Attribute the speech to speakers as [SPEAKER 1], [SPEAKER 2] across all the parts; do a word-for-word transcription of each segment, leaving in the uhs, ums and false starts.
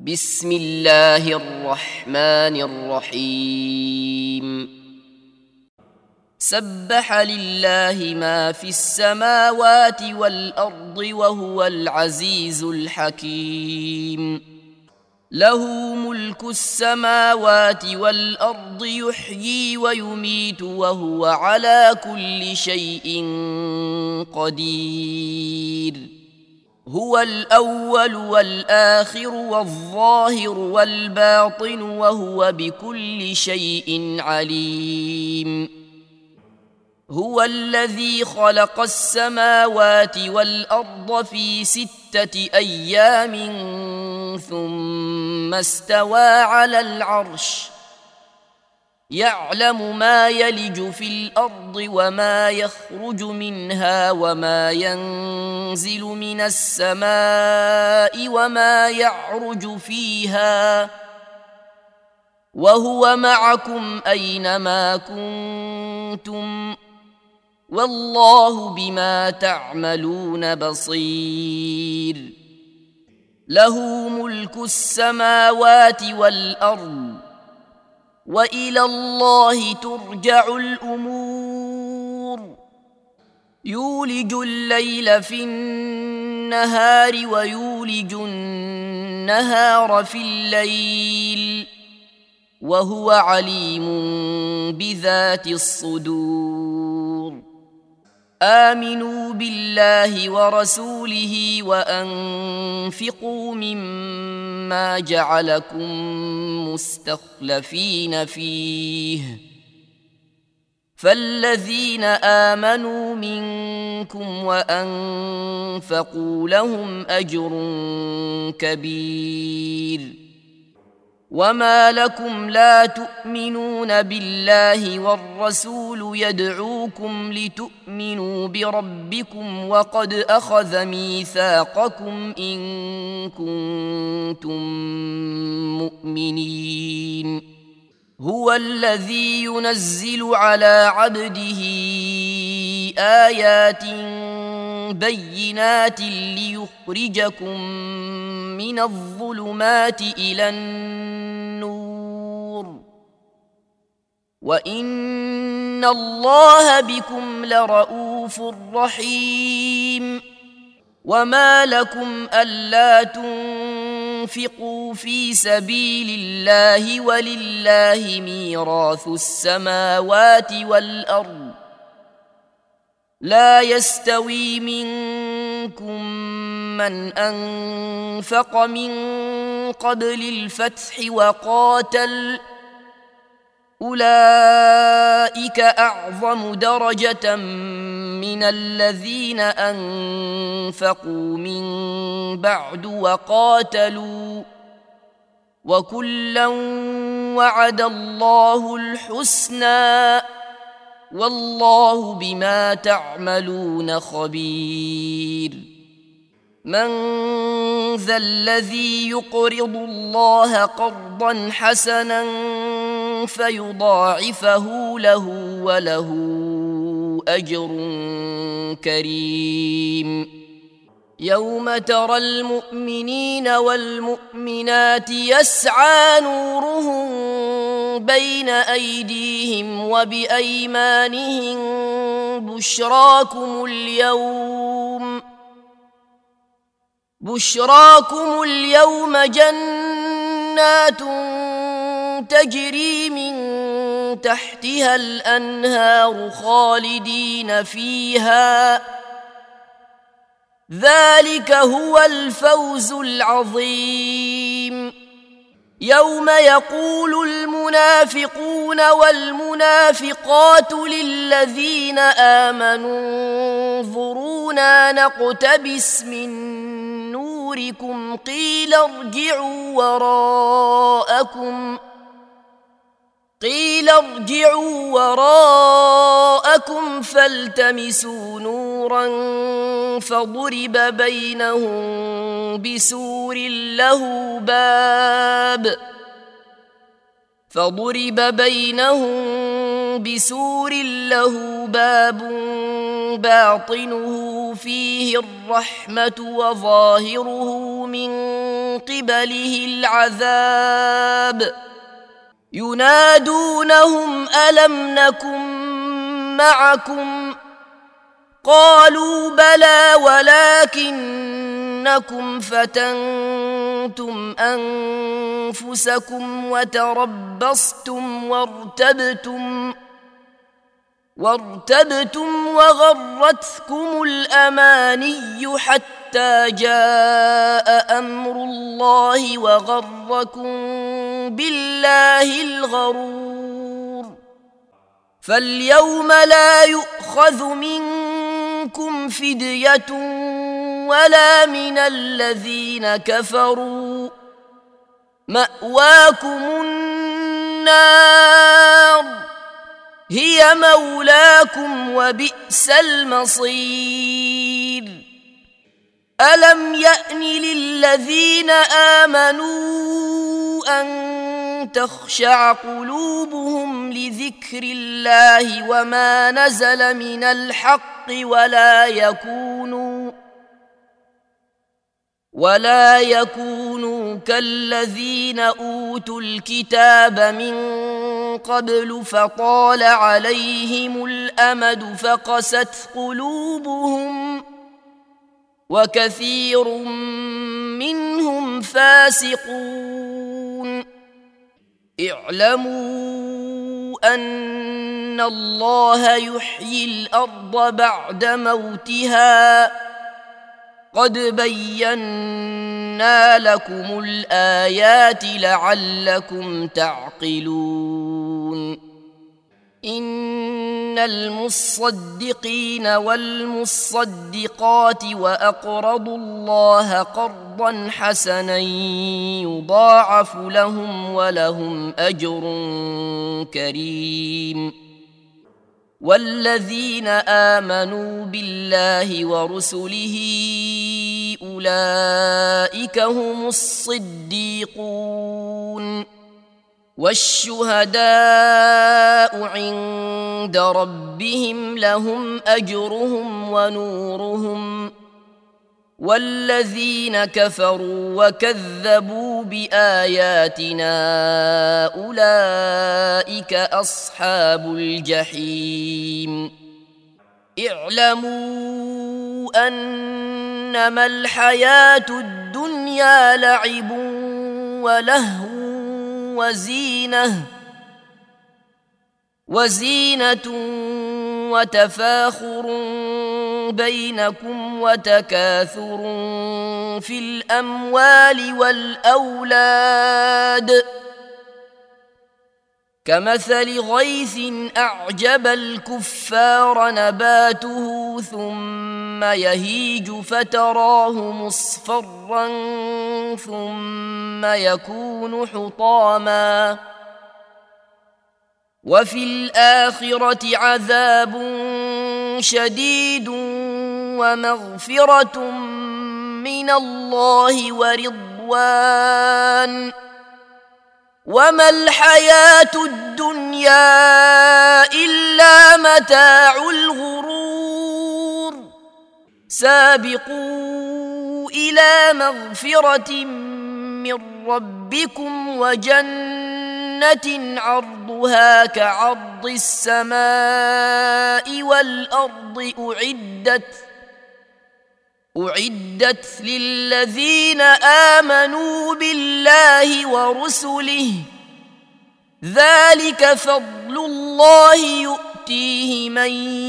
[SPEAKER 1] بسم الله الرحمن الرحيم سبح لله ما في السماوات والأرض وهو العزيز الحكيم له ملك السماوات والأرض يحيي ويميت وهو على كل شيء قدير هو الأول والآخر والظاهر والباطن وهو بكل شيء عليم هو الذي خلق السماوات والأرض في ستة أيام ثم استوى على العرش يعلم ما يلج في الأرض وما يخرج منها وما ينزل من السماء وما يعرج فيها وهو معكم أينما كنتم والله بما تعملون بصير له ملك السماوات والأرض وإلى الله ترجع الأمور يولج الليل في النهار ويولج النهار في الليل وهو عليم بذات الصدور آمنوا بالله ورسوله وأنفقوا مما جعلكم مستخلفين فيه فالذين آمنوا منكم وأنفقوا لهم أجر كبير وما لكم لا تؤمنون بالله والرسول يدعوكم لتؤمنوا بربكم وقد أخذ ميثاقكم إن كنتم مؤمنين هو الذي ينزل على عبده آيات بينات ليخرجكم من الظلمات إلى النور وإن الله بكم لرؤوف رحيم وما لكم ألا تنفقوا في سبيل الله ولله ميراث السماوات والأرض لا يستوي منكم من أنفق من قبل الفتح وقاتل أولئك أعظم درجة من الذين أنفقوا من بعد وقاتلوا وكلا وعد الله الحسنى والله بما تعملون خبير من ذا الذي يقرض الله قرضا حسنا فيضاعفه له وله أجر كريم يوم ترى المؤمنين والمؤمنات يسعى نورهم بين أيديهم وبأيمانهم بشراكم اليوم بشراكم اليوم جنات تجري من تحتها الأنهار خالدين فيها ذلك هو الفوز العظيم يوم يقول المنافقون والمنافقات للذين آمنوا انظرونا نقتبس من نوركم قيل ارجعوا وراءكم قيل ارجعوا وراءكم فالتمسوا نورا فضرب بينهم بسور له باب فضرب بينهم بسور له باب باطنه فيه الرحمة وظاهره من قبله العذاب ينادونهم ألم نكن معكم قالوا بلى ولكنكم فتنتم أنفسكم وتربصتم وارتبتم وارتبتم وغرتكم الأماني حتى جاء أمر الله وغركم بالله الغرور فاليوم لا يؤخذ منكم فدية ولا من الذين كفروا مأواكم النار هي مولاكم وبئس المصير ألم يأن للذين آمنوا أن تخشع قلوبهم لذكر الله وما نزل من الحق ولا يكونوا ولا يكونوا كالذين أوتوا الكتاب من قبل فطال عليهم الأمد فقست قلوبهم وكثير منهم فاسقون اعلموا أن الله يحيي الأرض بعد موتها قد بينا لكم الآيات لعلكم تعقلون إن المصدقين والمصدقات وأقرضوا الله قرضا حسنا يضاعف لهم ولهم أجر كريم والذين آمنوا بالله ورسله أولئك هم الصديقون والشهداء عند ربهم لهم أجرهم ونورهم والذين كفروا وكذبوا بآياتنا أولئك أصحاب الجحيم اعلموا أنما الحياة الدنيا لعب ولهو وزينة وزينة وتفاخر بينكم وتكاثر في الأموال والأولاد كمثل غيث أعجب الكفار نباته ثم يهيج فتراه مصفرا ثم يكون حطاما وفي الآخرة عذاب شديد ومغفرة من الله ورضوان وما الحياة الدنيا إلا متاع الغرور سابقوا إلى مغفرة من ربكم وجنة عرضها كعرض السماء والأرض أعدت أعدت للذين آمنوا بالله ورسله ذلك فضل الله يؤتيه من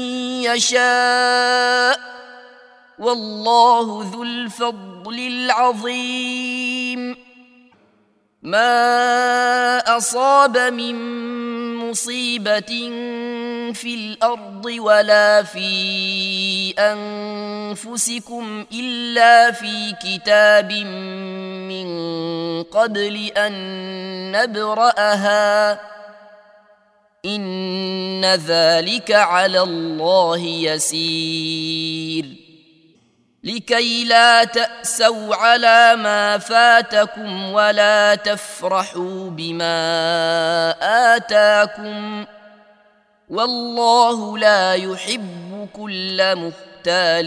[SPEAKER 1] يشاء والله ذو الفضل العظيم ما أصاب من مصيبة في الأرض ولا في أنفسكم إلا في كتاب من قبل أن نبرأها إن ذلك على الله يسير لكي لا تأسوا على ما فاتكم ولا تفرحوا بما آتاكم والله لا يحب كل مختال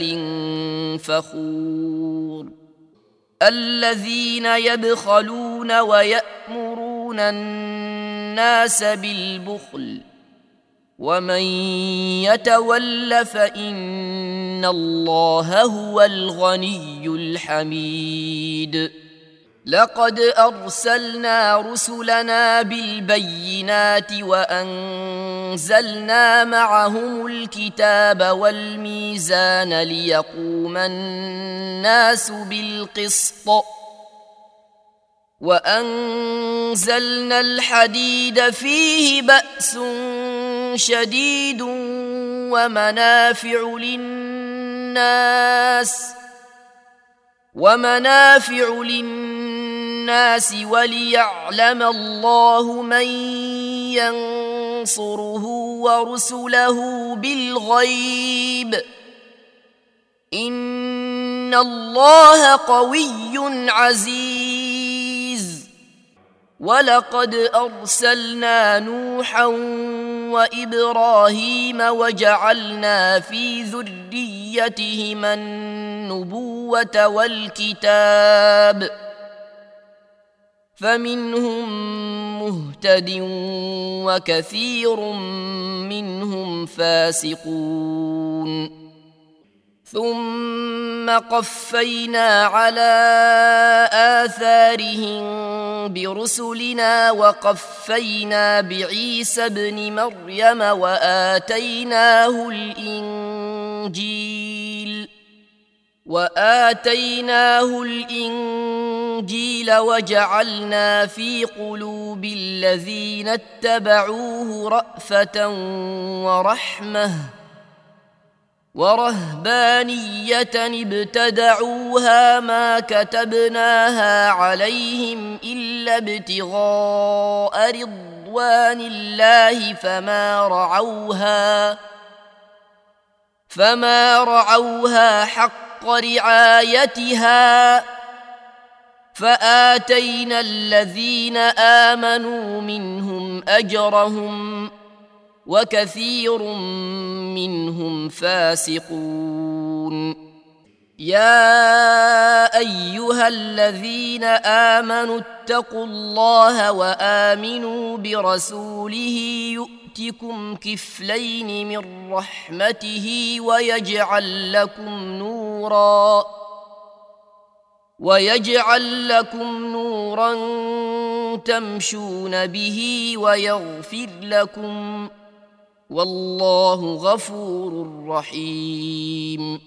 [SPEAKER 1] فخور الذين يبخلون ويأمرون الناس بالبخل ومن يتول فإن الله هو الغني الحميد لقد أرسلنا رسلنا بالبينات وأنزلنا معهم الكتاب والميزان ليقوم الناس بالقسط وأنزلنا الحديد فيه بأس شديد ومنافع للناس ومنافع للناس وليعلم الله من ينصره ورسله بالغيب إن الله قوي عزيز ولقد أرسلنا نوحا وإبراهيم وجعلنا في ذريتهما النبوة والكتاب فمنهم مهتد وكثير منهم فاسقون ثم قفينا على آثارهم برسلنا وقفينا بعيسى ابن مريم وآتيناه الإنجيل وآتيناه الإنجيل وجعلنا في قلوب الذين اتبعوه رأفة ورحمة ورهبانية ابتدعوها ما كتبناها عليهم إلا ابتغاء رضوان الله فما رعوها فما رعوها حق رعايتها فآتينا الذين آمنوا منهم أجرهم وكثير منهم فاسقون يا أيها الذين آمنوا اتقوا الله وآمنوا برسوله يؤتكم كفلين من رحمته ويجعل لكم نورا ويجعل لكم نورا تمشون به ويغفر لكم والله غفور رحيم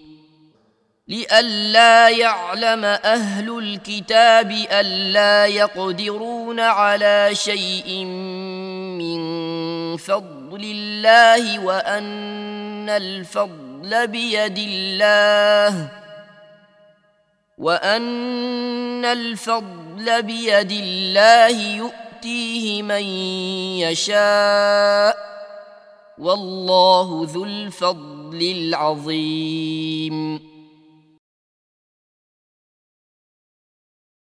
[SPEAKER 1] لئلا يعلم أهل الكتاب ألا يقدرون على شيء من فضل الله وأن الفضل بيد الله وأن الفضل بيد الله يؤتيه من يشاء والله ذو الفضل العظيم